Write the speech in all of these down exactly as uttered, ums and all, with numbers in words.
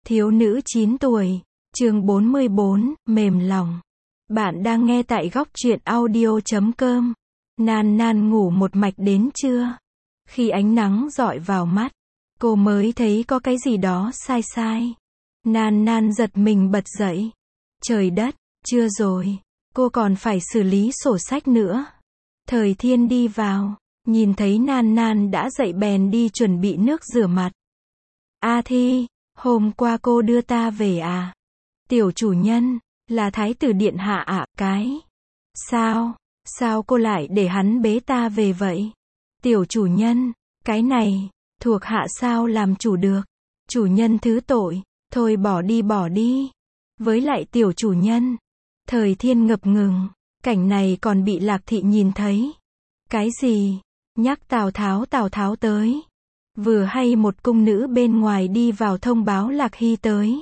Thiếu nữ chín tuổi, chương bốn mươi bốn, mềm lòng. Bạn đang nghe tại góc truyện audio chấm com. Nan Nan ngủ một mạch đến trưa. Khi ánh nắng rọi vào mắt, cô mới thấy có cái gì đó sai sai. Nan Nan giật mình bật dậy. Trời đất, chưa rồi, cô còn phải xử lý sổ sách nữa. Thời Thiên đi vào, nhìn thấy Nan Nan đã dậy bèn đi chuẩn bị nước rửa mặt. A Thi, hôm qua cô đưa ta về à? Tiểu chủ nhân, là thái tử điện hạ ạ, à, cái. Sao, sao cô lại để hắn bế ta về vậy? Tiểu chủ nhân, cái này, thuộc hạ sao làm chủ được? Chủ nhân thứ tội, thôi bỏ đi bỏ đi. Với lại tiểu chủ nhân, Thời Thiên ngập ngừng, cảnh này còn bị Lạc Thị nhìn thấy. Cái gì? Nhắc Tào Tháo Tào Tháo tới. Vừa hay một cung nữ bên ngoài đi vào thông báo Lạc Hy tới.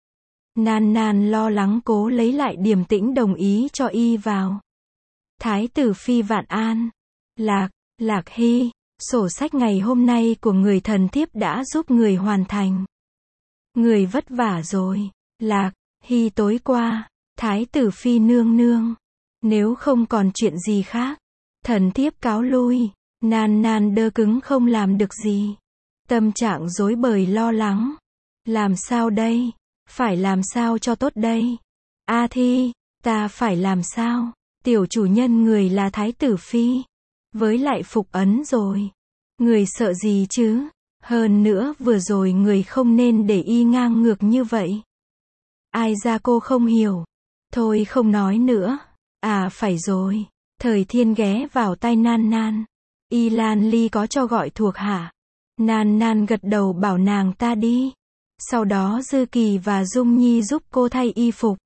Nan Nan lo lắng cố lấy lại điềm tĩnh đồng ý cho y vào. Thái tử phi vạn an. Lạc, Lạc Hy, sổ sách ngày hôm nay của người thần thiếp đã giúp người hoàn thành. Người vất vả rồi. Lạc Hy tối qua, Thái tử phi nương nương. Nếu không còn chuyện gì khác, thần thiếp cáo lui. Nan Nan đơ cứng không làm được gì. Tâm trạng rối bời lo lắng. Làm sao đây? Phải làm sao cho tốt đây? A Thi, ta phải làm sao? Tiểu chủ nhân người là thái tử phi. Với lại phục ấn rồi. Người sợ gì chứ? Hơn nữa vừa rồi người không nên để y ngang ngược như vậy. Ai ra cô không hiểu. Thôi không nói nữa. À phải rồi. Thời Thiên ghé vào tai Nan Nan. Y Lan Ly có cho gọi thuộc hạ. Nan Nan gật đầu bảo nàng ta đi. Sau đó Dư Kỳ và Dung Nhi giúp cô thay y phục.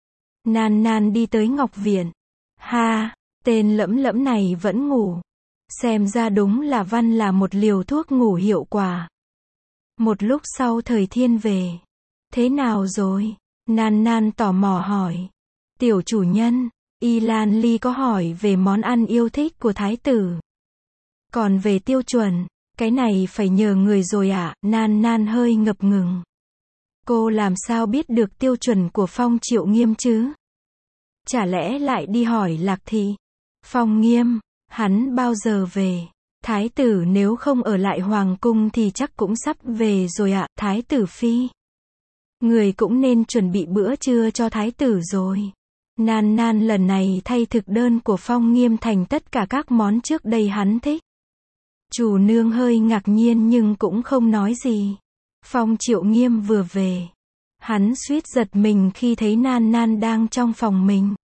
Nan Nan đi tới Ngọc Viện. Ha, tên lẫm lẫm này vẫn ngủ. Xem ra đúng là văn là một liều thuốc ngủ hiệu quả. Một lúc sau Thời Thiên về. Thế nào rồi? Nan Nan tò mò hỏi. Tiểu chủ nhân, Y Lan Ly có hỏi về món ăn yêu thích của thái tử. Còn về tiêu chuẩn, cái này phải nhờ người rồi ạ. À? Nan Nan hơi ngập ngừng. Cô làm sao biết được tiêu chuẩn của Phong Triệu Nghiêm chứ? Chả lẽ lại đi hỏi Lạc Thị? Phong Nghiêm, hắn bao giờ về? Thái tử nếu không ở lại hoàng cung thì chắc cũng sắp về rồi ạ. À? Thái tử phi, người cũng nên chuẩn bị bữa trưa cho thái tử rồi. Nan Nan lần này thay thực đơn của Phong Nghiêm thành tất cả các món trước đây hắn thích. Chủ nương hơi ngạc nhiên nhưng cũng không nói gì. Phong Triệu Nghiêm vừa về. Hắn suýt giật mình khi thấy Nan Nan đang trong phòng mình.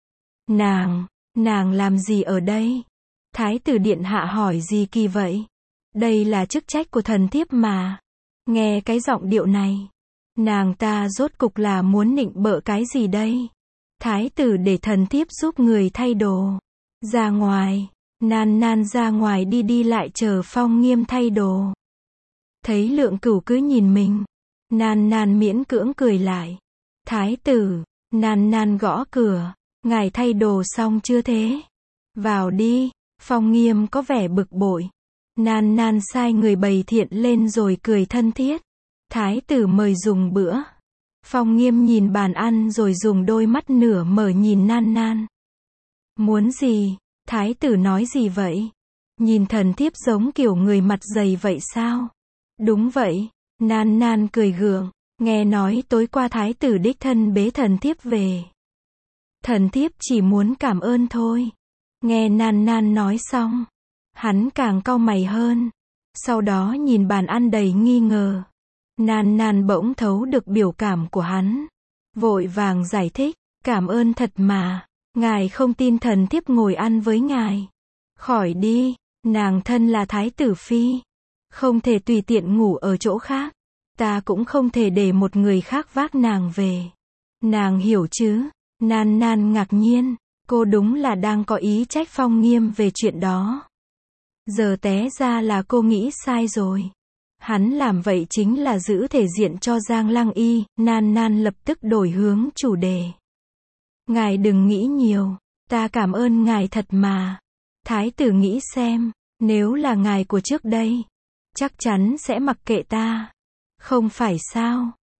Nàng, nàng làm gì ở đây? Thái tử điện hạ hỏi gì kỳ vậy? Đây là chức trách của thần thiếp mà. Nghe cái giọng điệu này. Nàng ta rốt cục là muốn nịnh bợ cái gì đây? Thái tử để thần thiếp giúp người thay đồ. Ra ngoài. Nan Nan ra ngoài đi đi lại chờ Phong Nghiêm thay đồ. Thấy Lượng Cửu cứ nhìn mình. Nan Nan miễn cưỡng cười lại. Thái tử, Nan Nan gõ cửa. Ngài thay đồ xong chưa thế? Vào đi. Phong Nghiêm có vẻ bực bội. Nan Nan sai người bày thiện lên rồi cười thân thiết. Thái tử mời dùng bữa. Phong Nghiêm nhìn bàn ăn rồi dùng đôi mắt nửa mở nhìn Nan Nan. Muốn gì? Thái tử nói gì vậy? Nhìn thần thiếp giống kiểu người mặt dày vậy sao? Đúng vậy. Nan Nan cười gượng. Nghe nói tối qua thái tử đích thân bế thần thiếp về. Thần thiếp chỉ muốn cảm ơn thôi. Nghe Nan Nan nói xong. Hắn càng cau mày hơn. Sau đó nhìn bàn ăn đầy nghi ngờ. Nan Nan bỗng thấu được biểu cảm của hắn. Vội vàng giải thích. Cảm ơn thật mà. Ngài không tin thần thiếp ngồi ăn với ngài. Khỏi đi, nàng thân là thái tử phi. Không thể tùy tiện ngủ ở chỗ khác. Ta cũng không thể để một người khác vác nàng về. Nàng hiểu chứ? Nan Nan ngạc nhiên. Cô đúng là đang có ý trách Phong Nghiêm về chuyện đó. Giờ té ra là cô nghĩ sai rồi. Hắn làm vậy chính là giữ thể diện cho Giang Lăng Y. Nan Nan lập tức đổi hướng chủ đề. Ngài đừng nghĩ nhiều, ta cảm ơn ngài thật mà. Thái tử nghĩ xem, nếu là ngài của trước đây, chắc chắn sẽ mặc kệ ta. Không phải sao?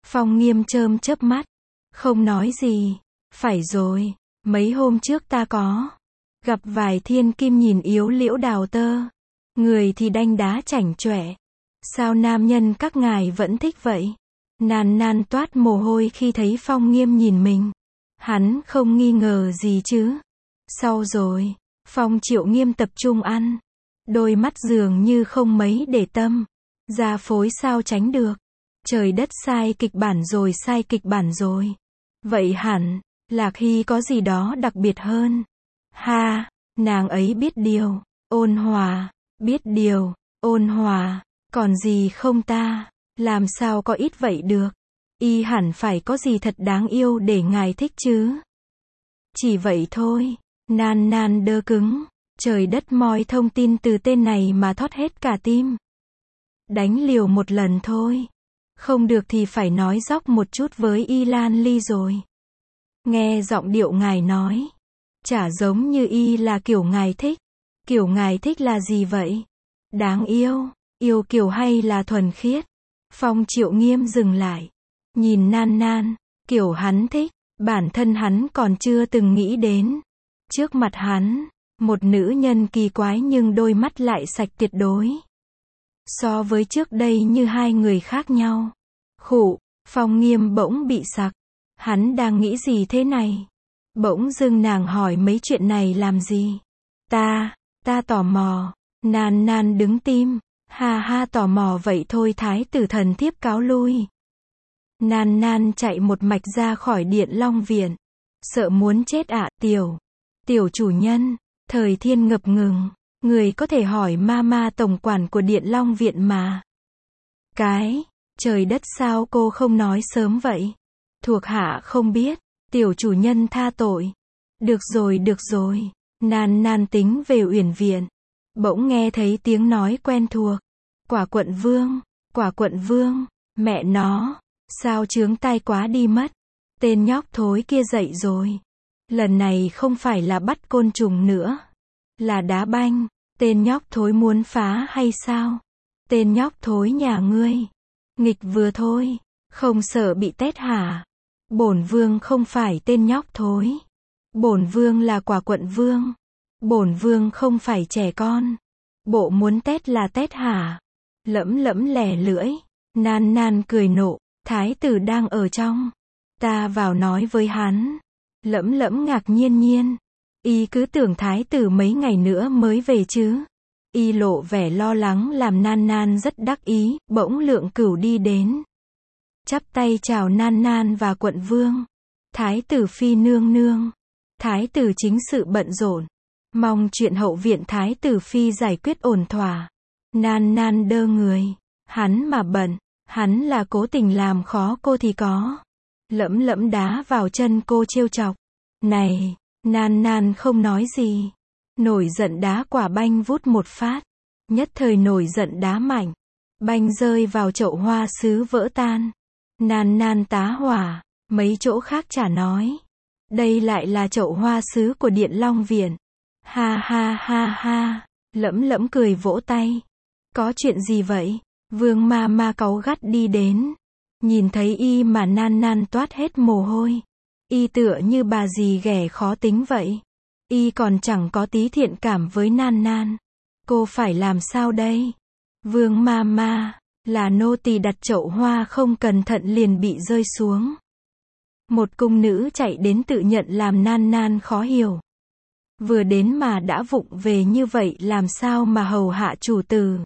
Phong Nghiêm chớm chớp mắt, không nói gì. Phải rồi, mấy hôm trước ta có gặp vài thiên kim nhìn yếu liễu đào tơ, người thì đanh đá chảnh chọe. Sao nam nhân các ngài vẫn thích vậy? Nan nan toát mồ hôi khi thấy Phong Nghiêm nhìn mình. Hắn không nghi ngờ gì chứ? Sau rồi, Phong Triệu Nghiêm tập trung ăn, đôi mắt dường như không mấy để tâm. Gia phối sao tránh được? Trời đất sai kịch bản rồi, sai kịch bản rồi. Vậy hẳn, Lạc Hy có gì đó đặc biệt hơn. Ha, nàng ấy biết điều, ôn hòa, biết điều, ôn hòa, còn gì không ta? Làm sao có ít vậy được? Y hẳn phải có gì thật đáng yêu để ngài thích chứ. Chỉ vậy thôi. Nan nan đơ cứng. Trời đất moi thông tin từ tên này mà thót hết cả tim. Đánh liều một lần thôi. Không được thì phải nói dóc một chút với Y Lan Ly rồi. Nghe giọng điệu ngài nói, chả giống như Y là kiểu ngài thích. Kiểu ngài thích là gì vậy? Đáng yêu, yêu kiểu hay là thuần khiết? Phong Triệu Nghiêm dừng lại, nhìn nan nan, kiểu hắn thích, bản thân hắn còn chưa từng nghĩ đến. Trước mặt hắn, một nữ nhân kỳ quái nhưng đôi mắt lại sạch tuyệt đối. So với trước đây như hai người khác nhau. Khụ, Phong Nghiêm bỗng bị sặc. Hắn đang nghĩ gì thế này? Bỗng dưng nàng hỏi mấy chuyện này làm gì? Ta, ta tò mò. Nan nan đứng tim. Ha ha, tò mò vậy thôi, thái tử thần thiếp cáo lui. Nan nan chạy một mạch ra khỏi Điện Long Viện. Sợ muốn chết ạ. À, tiểu, tiểu chủ nhân. Thời Thiên ngập ngừng. Người có thể hỏi mama tổng quản của Điện Long Viện mà. Cái, trời đất, sao cô không nói sớm vậy? Thuộc hạ không biết. Tiểu chủ nhân tha tội. Được rồi, được rồi. Nan nan tính về Uyển Viện. Bỗng nghe thấy tiếng nói quen thuộc. Quả quận vương, quả quận vương, mẹ nó, sao chướng tai quá đi mất. Tên nhóc thối kia dậy rồi. Lần này không phải là bắt côn trùng nữa, là đá banh. Tên nhóc thối muốn phá hay sao? Tên nhóc thối nhà ngươi, nghịch vừa thôi, không sợ bị tét hả? Bổn vương không phải tên nhóc thối. Bổn vương là quả quận vương. Bổn vương không phải trẻ con. Bộ muốn tét là tét hả? Lẫm lẫm lẻ lưỡi. Nan nan cười nộ. Thái tử đang ở trong. Ta vào nói với hắn. Lẫm lẫm ngạc nhiên nhiên. Y cứ tưởng thái tử mấy ngày nữa mới về chứ. Y lộ vẻ lo lắng làm nan nan rất đắc ý. Bỗng Lượng Cửu đi đến, chắp tay chào nan nan và quận vương. Thái tử phi nương nương. Thái tử chính sự bận rộn, mong chuyện hậu viện thái tử phi giải quyết ổn thỏa. Nan nan đơ người. Hắn mà bận, hắn là cố tình làm khó cô thì có. Lẫm lẫm đá vào chân cô trêu chọc. Này, nan nan không nói gì. Nổi giận đá quả banh vút một phát. Nhất thời nổi giận đá mạnh. Banh rơi vào chậu hoa sứ vỡ tan. Nan nan tá hỏa. Mấy chỗ khác chả nói. Đây lại là chậu hoa sứ của Điện Long Viện. Ha ha ha ha. Lẫm lẫm cười vỗ tay. Có chuyện gì vậy? Vương ma ma cáu gắt đi đến. Nhìn thấy y mà nan nan toát hết mồ hôi. Y tựa như bà dì ghẻ khó tính vậy. Y còn chẳng có tí thiện cảm với nan nan. Cô phải làm sao đây? Vương ma ma, là nô tỳ đặt chậu hoa không cẩn thận liền bị rơi xuống. Một cung nữ chạy đến tự nhận làm nan nan khó hiểu. Vừa đến mà đã vụng về như vậy làm sao mà hầu hạ chủ tử?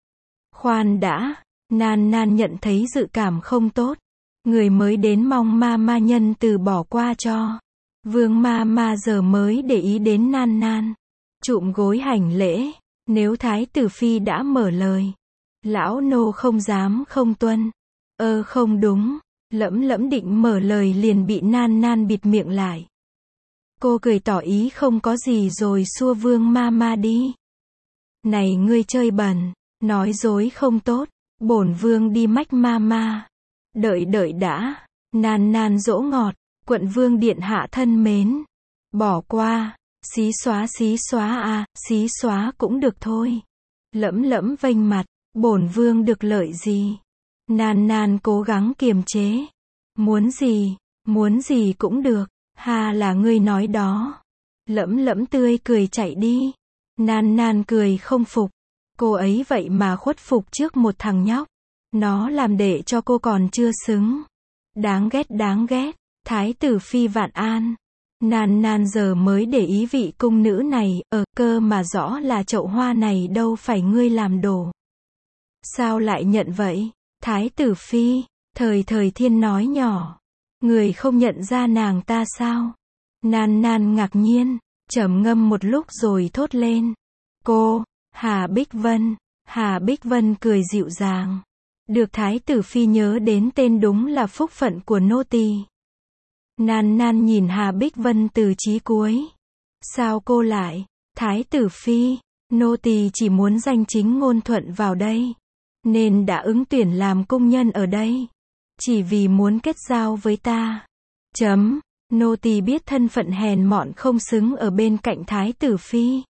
Khoan đã, nan nan nhận thấy dự cảm không tốt. Người mới đến mong ma ma nhân từ bỏ qua cho. Vương ma ma giờ mới để ý đến nan nan. Chụm gối hành lễ. Nếu thái tử phi đã mở lời, lão nô không dám không tuân. Ơ không đúng. Lẫm lẫm định mở lời liền bị nan nan bịt miệng lại. Cô cười tỏ ý không có gì rồi xua vương ma ma đi. Này ngươi chơi bẩn, nói dối không tốt. Bổn vương đi mách ma ma. Đợi đợi đã. Nan nan dỗ ngọt. Quận vương điện hạ thân mến. Bỏ qua. Xí xóa xí xóa à, xí xóa cũng được thôi. Lẫm lẫm vênh mặt. Bổn vương được lợi gì? Nan nan cố gắng kiềm chế. Muốn gì, muốn gì cũng được, hà là ngươi nói đó. Lẫm lẫm tươi cười chạy đi. Nan nan cười không phục. Cô ấy vậy mà khuất phục trước một thằng nhóc. Nó làm để cho cô còn chưa xứng. Đáng ghét đáng ghét. Thái tử phi vạn an. Nan nan giờ mới để ý vị cung nữ này, ở cơ mà rõ là chậu hoa này đâu phải ngươi làm đổ. Sao lại nhận vậy? Thái tử phi, thời thời thiên nói nhỏ. Người không nhận ra nàng ta sao? Nan nan ngạc nhiên, trầm ngâm một lúc rồi thốt lên. Cô, Hà Bích Vân. Hà Bích Vân cười dịu dàng. Được thái tử phi nhớ đến tên đúng là phúc phận của nô tỳ. Nan nan nhìn Hà Bích Vân từ chí cuối. Sao cô lại? Thái tử phi, nô tỳ chỉ muốn danh chính ngôn thuận vào đây, nên đã ứng tuyển làm công nhân ở đây. Chỉ vì muốn kết giao với ta. Chấm, nô tỳ biết thân phận hèn mọn không xứng ở bên cạnh thái tử phi.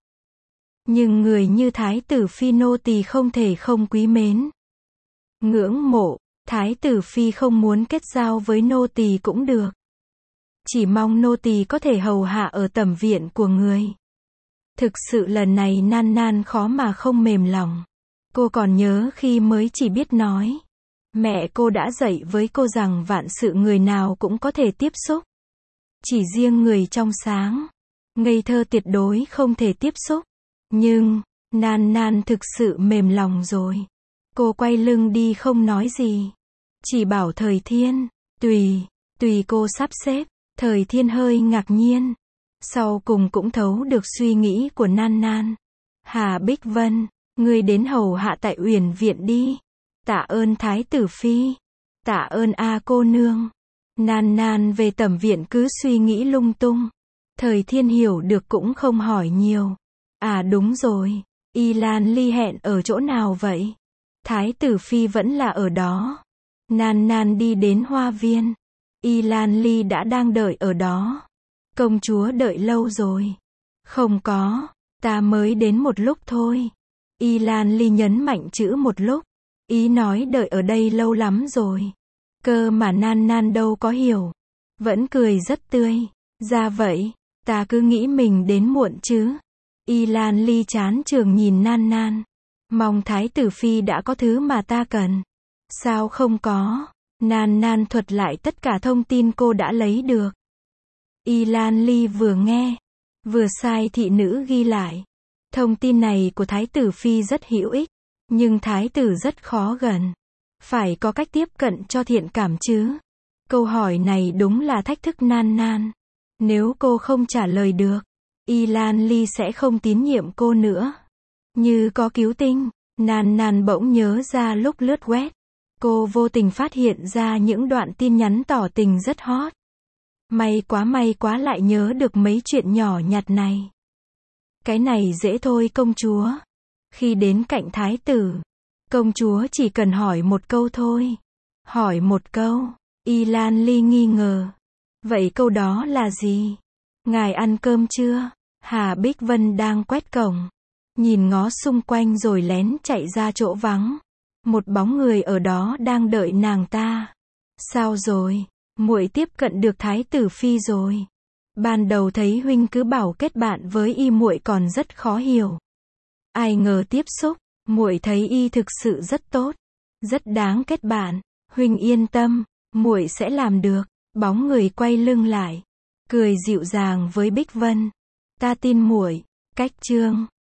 Nhưng người như thái tử phi nô tỳ không thể không quý mến. Ngưỡng mộ, thái tử phi không muốn kết giao với nô tỳ cũng được. Chỉ mong nô tỳ có thể hầu hạ ở tẩm viện của người. Thực sự lần này nan nan khó mà không mềm lòng. Cô còn nhớ khi mới chỉ biết nói. Mẹ cô đã dạy với cô rằng vạn sự người nào cũng có thể tiếp xúc. Chỉ riêng người trong sáng, ngây thơ tuyệt đối không thể tiếp xúc. Nhưng, nan nan thực sự mềm lòng rồi. Cô quay lưng đi không nói gì. Chỉ bảo thời thiên, tùy, tùy cô sắp xếp. Thời thiên hơi ngạc nhiên. Sau cùng cũng thấu được suy nghĩ của nan nan. Hà Bích Vân, ngươi đến hầu hạ tại Uyển viện đi. Tạ ơn thái tử phi. Tạ ơn a cô nương. Nan nan về tẩm viện cứ suy nghĩ lung tung. Thời thiên hiểu được cũng không hỏi nhiều. À đúng rồi, Y Lan Ly hẹn ở chỗ nào vậy? Thái tử phi vẫn là ở đó. Nan nan đi đến hoa viên. Y Lan Ly đã đang đợi ở đó. Công chúa đợi lâu rồi. Không có, ta mới đến một lúc thôi. Y Lan Ly nhấn mạnh chữ một lúc. Ý nói đợi ở đây lâu lắm rồi. Cơ mà nan nan đâu có hiểu. Vẫn cười rất tươi. Ra vậy, ta cứ nghĩ mình đến muộn chứ. Y Lan Ly chán trường nhìn nan nan. Mong thái tử phi đã có thứ mà ta cần. Sao không có? Nan nan thuật lại tất cả thông tin cô đã lấy được. Y Lan Ly vừa nghe, vừa sai thị nữ ghi lại. Thông tin này của thái tử phi rất hữu ích, nhưng thái tử rất khó gần. Phải có cách tiếp cận cho thiện cảm chứ. Câu hỏi này đúng là thách thức nan nan. Nếu cô không trả lời được, Y Lan Ly sẽ không tín nhiệm cô nữa. Như có cứu tinh, nan nan bỗng nhớ ra lúc lướt web. Cô vô tình phát hiện ra những đoạn tin nhắn tỏ tình rất hot. May quá may quá lại nhớ được mấy chuyện nhỏ nhặt này. Cái này dễ thôi công chúa. Khi đến cạnh thái tử, công chúa chỉ cần hỏi một câu thôi. Hỏi một câu. Y Lan Ly nghi ngờ. Vậy câu đó là gì? Ngài ăn cơm chưa? Hà Bích Vân đang quét cổng. Nhìn ngó xung quanh rồi lén chạy ra chỗ vắng. Một bóng người ở đó đang đợi nàng ta. Sao rồi? Muội tiếp cận được thái tử phi rồi. Ban đầu thấy huynh cứ bảo kết bạn với y muội còn rất khó hiểu. Ai ngờ tiếp xúc, muội thấy y thực sự rất tốt, rất đáng kết bạn. Huynh yên tâm, muội sẽ làm được. Bóng người quay lưng lại, cười dịu dàng với Bích Vân. Ta tin muội. Cách chương